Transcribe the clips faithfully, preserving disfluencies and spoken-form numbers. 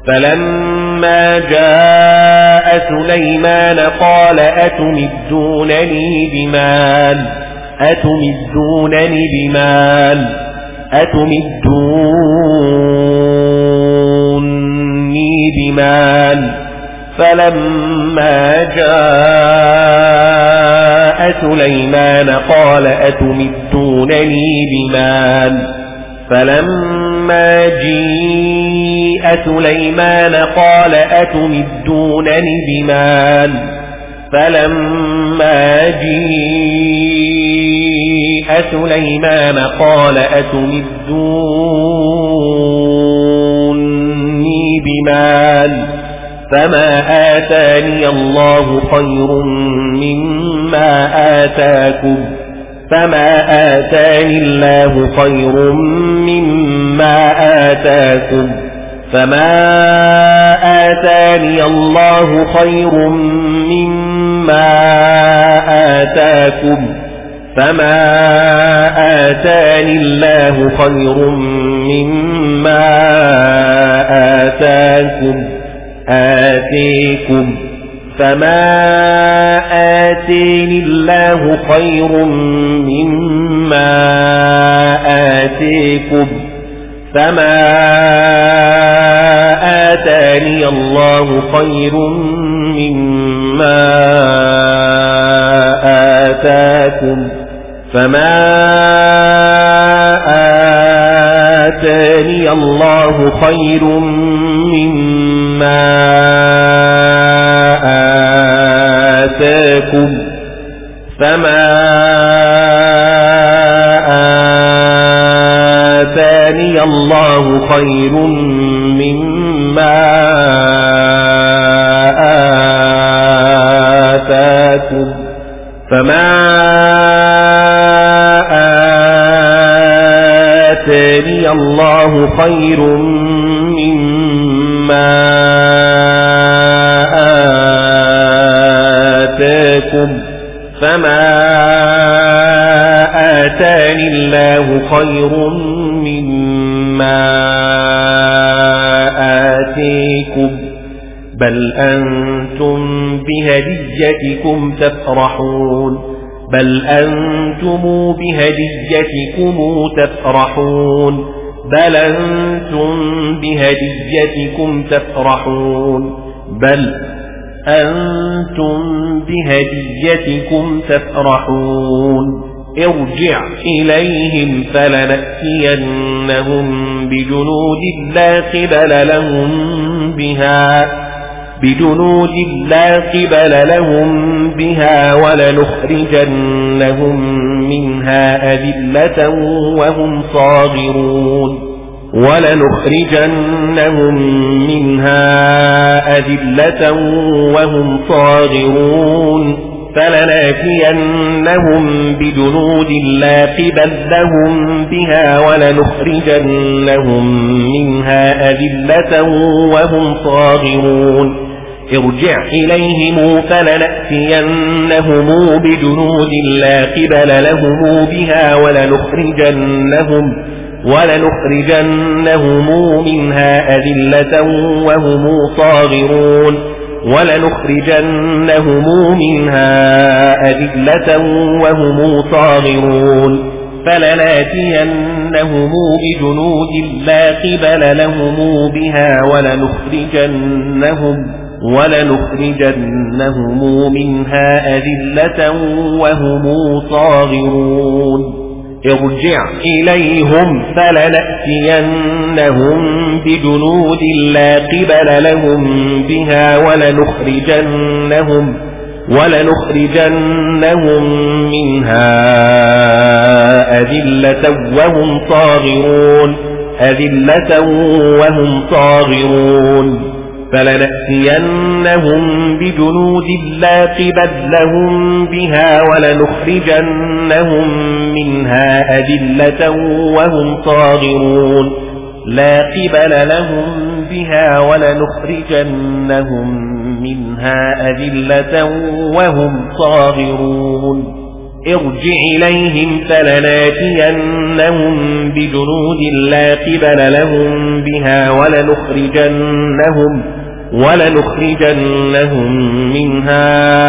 فلما جاء سليمان قال أتمدونني بمال أتمدونني بمال أتمدونني بمال فلما جاء سليمان قال أتمدونني بمال فلما جاء سليمان قال أتمدونني بمال فلما جاء سليمان قال أتمدونني بمال فما آتاني الله خير مما آتاكم فما آتاني الله خير مما آتاكم فما آتاني الله خير مما آتاكم فما آتاني الله خير مما آتاكم آتيكم فما آتاني الله خير مما آتيكم فما آتاني الله خير مما آتاكم فما آتاني الله خير مما آتاكم فما آتاني الله خير مما آتاكم فما آتاني الله خير مما آتاكم فما آتاني الله خير مما آتيكم بل أنتم بهديتكم تفرحون بل أنتم بهديتكم تفرحون بل أنتم بهديتكم تفرحون بل أنتم بهديتكم تفرحون ارجع إليهم فلنأتينهم بجنود لا قبل لهم بها بجنود لا قبل لهم بها ولنخرجنهم منها أذلة وهم صاغرون ولنخرجنهم منها أذلة وهم صاغرون فلنأتينهم بجنود لا قبل لهم بها ولنخرجنهم منها أذلة وهم صاغرون ارجع إليهم فلنأتينهم بجنود لا قبل لهم بها ولنخرجنهم ولنخرجنهم منها أذلة وهم صاغرون ولنخرجنهم منها أذلة وهم صاغرون فلنأتينهم بجنود لا قبل لهم بها ولنخرجنهم ولنخرجنهم منها أذلة وهم صاغرون ارجع إليهم فلنأتينهم بجنود لا قبل لهم بها ولنخرجنهم ولنخرجنهم منها أذلة وهم صاغرون أذلة وهم صاغرون فلنأتينهم بجنود لا قبل لهم بها ولنخرجنهم منها أذلة وهم صاغرون لا قبل لهم بها ولنخرجنهم منها أذلة وهم صاغرون ارجع إليهم فلناتينهم بجنود لا قبل لهم بها ولنخرجنهم, ولنخرجنهم منها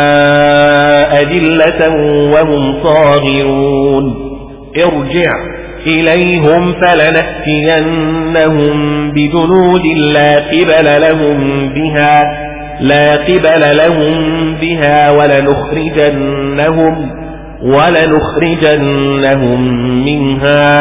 أذلة وهم صاغرون ارجع إليهم فلنأتينهم بجنود لا قبل لهم بها لا قبل لهم بها ولنخرجنهم ولنخرجنهم منها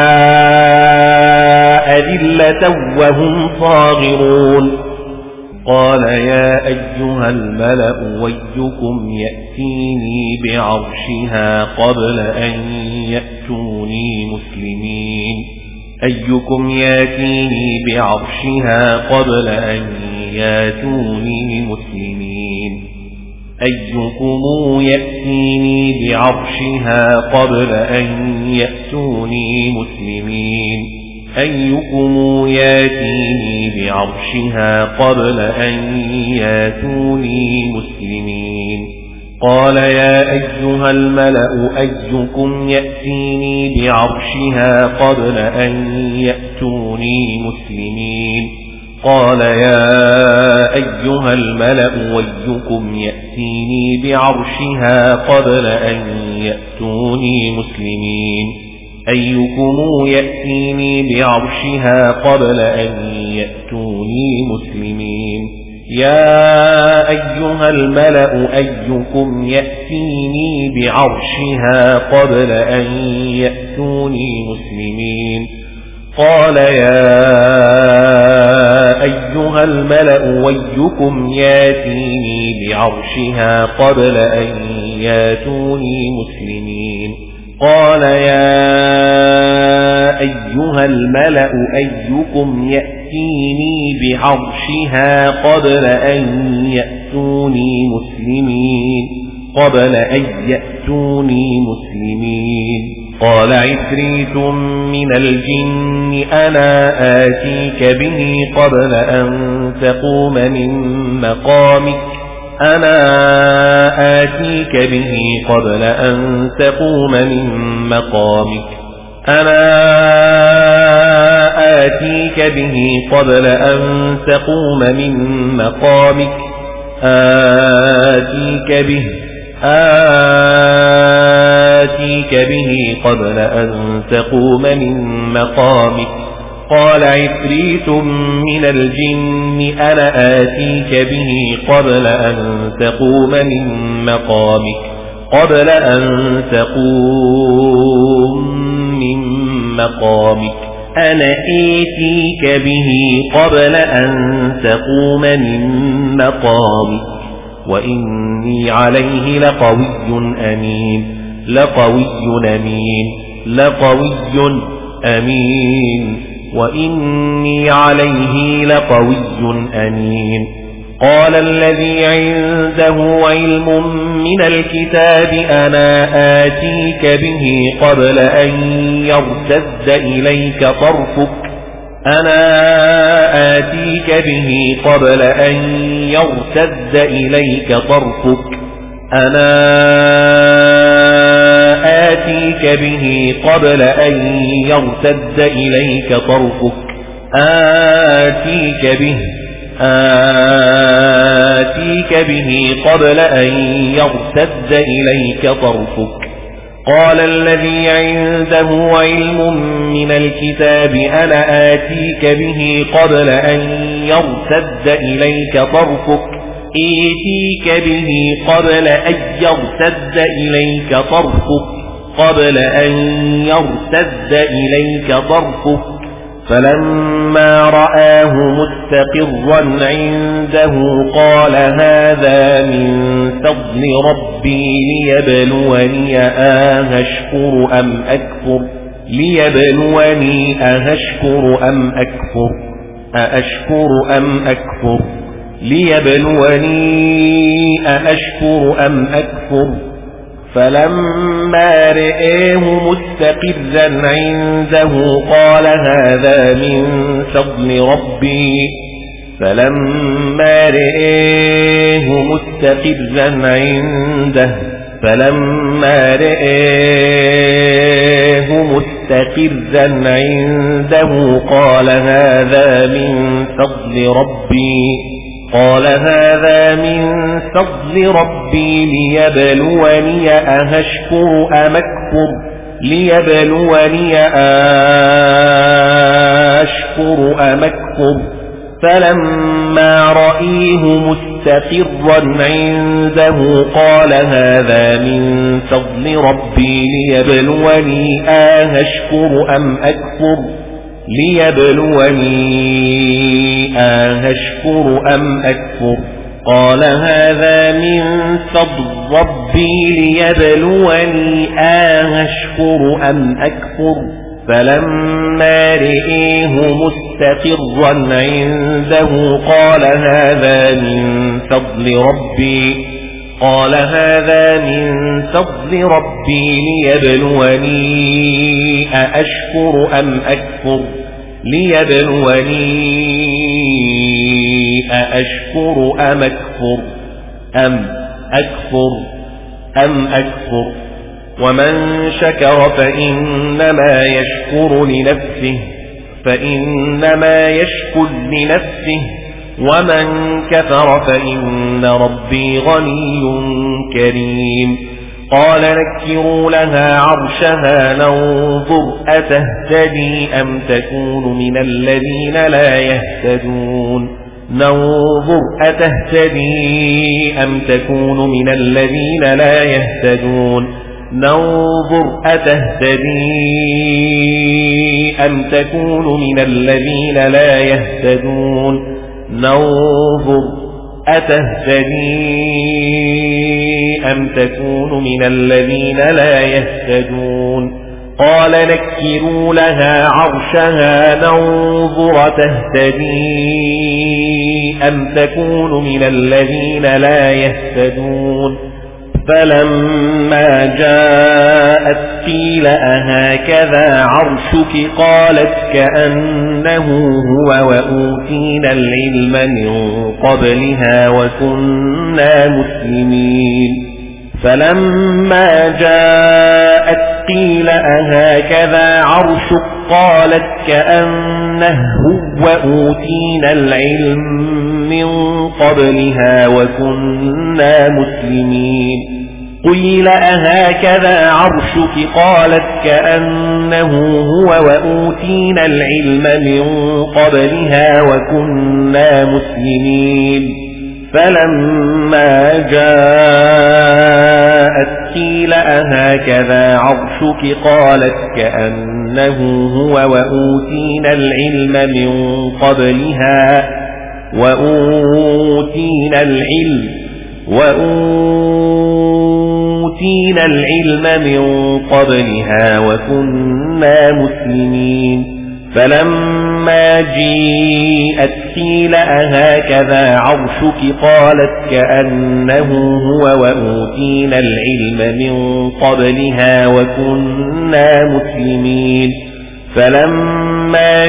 أذلة وهم صاغرون. قال يا أيها الملأ ويكم يأتيني بعرشها قبل أن يأتوني مسلمين أيكم يأتيني بعرشها قبل أن يأتوني مسلمين أيكم يأتيني بعرشها قبل أن يأتوني مسلمين أيكم يأتيني بعرشها قبل أن يأتوني مسلمين. قال يا أيها الملأ أيكم يأتيني بعرشها قبل أن يأتوني مسلمين قال يا أيها الملأ ويكم يأتيني بعرشها قبل أن يأتوني مسلمين أيكم يأتيني بعرشها قبل أن يأتوني مسلمين. يا أيها الملأ أيكم يأتيني بعرشها قبل أن يأتوني مسلمين قال يا أيها الملأ ويكم يأتيني بعرشها قبل أن يأتوني مسلمين قال يا أيها الملأ أيكم يأتيني بعرشها قبل أن يأتوني مسلمين قبل أن يأتوني مسلمين. قال عفريت من الجن أنا آتيك به قبل أن تقوم من مقامك أنا آتيك به قبل أن تقوم من مقامك أنا آتيك به قبل أن تقوم من مقامك آتيك به آتيك به قبل أن تقوم من مقامك. قال عفريت من الجن أنا آتيك به قبل أن تقوم من مقامك قبل أن تقوم من مقامك أنا آتيك به قبل أن تقوم من مقامك وإني عليه لقوي أمين لقوي أمين لقوي أمين وإني عليه لقوي أمين. قال الذي عنده علم من الكتاب أنا آتيك به قبل أن يرتد إليك طرفك أنا آتيك به قبل أن يرتد إليك طرفك أنا آتيك به قبل أن يرتد إليك طرفك آتيك به آتيك به قبل أن يرتد إليك طرفك. قال الذي عنده علم من الكتاب أنا آتيك به قبل أن يرتد إليك طرفك آتيك به قبل أن يرتد إليك طرفك قبل أن يرتد إليك طرفك. فلما رآه مستقرا عنده قال هذا من فضل ربي ليبلوني أهشكر أم أكفر ليبلوني أهشكر أم أكفر أأشكر أم أكفر ليبلوني أأشكر أم أكفر. فلما رآه مستقرا عنده قال هذا من فضل ربي فلما رآه مستقرا عنده فلما رآه مستقرا عنده قال هذا من فضل ربي قال هذا من فضل ربي ليبلوني أهشكر أم أكفر ليبلوني أشكر أم أكفر فلما رأيه مستقرا عنده قال هذا من فضل ربي ليبلوني أهشكر أم أكفر ليبلوني أهشكر أم أكفر قال هذا من فضل ربي ليبلوني أهشكر أم أكفر فلما رئيه مستقرا عنده قال هذا من فضل ربي قال هذا من فضل ربي ليبلوني أأشكر أم أكفر ليبلوني أأشكر أم أكفر أم أكفر أم أكفر ومن شكر فإنما يشكر لنفسه فإنما يشكر لنفسه ومن كفر فإن ربي غني كريم قال نكروا لها عرشها ننظر أتهتدي أم تكون من الذين لا يهتدون ننظر أتهتدي أم تكون من الذين لا يهتدون ننظر أتهتدي أم تكون من الذين لا يهتدون ننظر أتهتدي أم تكون من الذين لا يهتدون قال نكروا لها عرشها ننظر تهتدي أم تكون من الذين لا يهتدون فلما جاءت قيل أهكذا عرشك قالت كأنه هو وأوتينا العلم من قبلها وكنا مسلمين فلما جاءت قيل أهكذا عرشك قالت كأنه هو وأوتينا العلم من قبلها وكنا مسلمين قيل أهكذا عرشك قالت كأنه هو وأوتينا العلم من قبلها وكنا مسلمين فلما جاءت قيل أهكذا عرشك قالت كأنه هو وأوتينا العلم من قبلها وأوتينا العلم وأوتينا العلم من قبلها وكنا مسلمين فلما جيءت قيل أهكذا عرشك قالت كأنه هو وأوتينا العلم من قبلها وكنا مسلمين فلما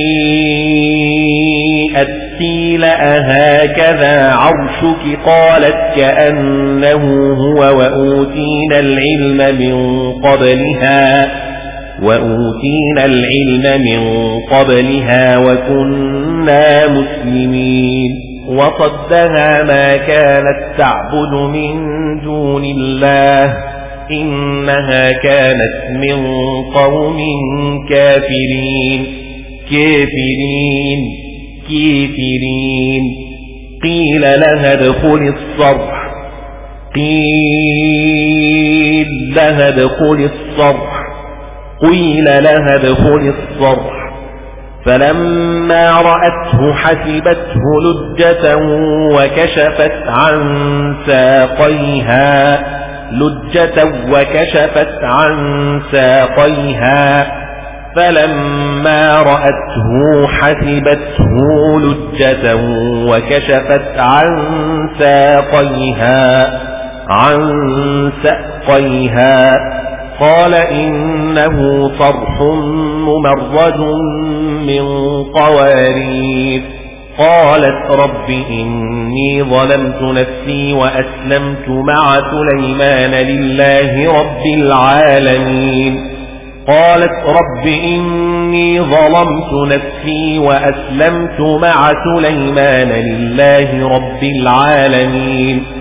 جيءت قيل أهكذا عرشك قالت كأنه هو وأوتينا العلم من قبلها وأوتينا العلم من قبلها وكنا مسلمين وصدها ما كانت تعبد من دون الله إنها كانت من قوم كافرين كافرين كافرين قيل لها ادخل الصرح قيل لها ادخل الصرح قيل لها ادخل الصرح فلما رأته حسبته لجة وكشفت عن ساقيها لجة وكشفت عن ساقيها فلما رأته حسبته لجة وكشفت عن ساقيها عن ساقيها قال إنه صرح ممرد من قوارير قالت رب إني ظلمت نفسي وأسلمت مع سليمان لله رب العالمين قالت رب إني ظلمت نفسي وأسلمت مع سليمان لله رب العالمين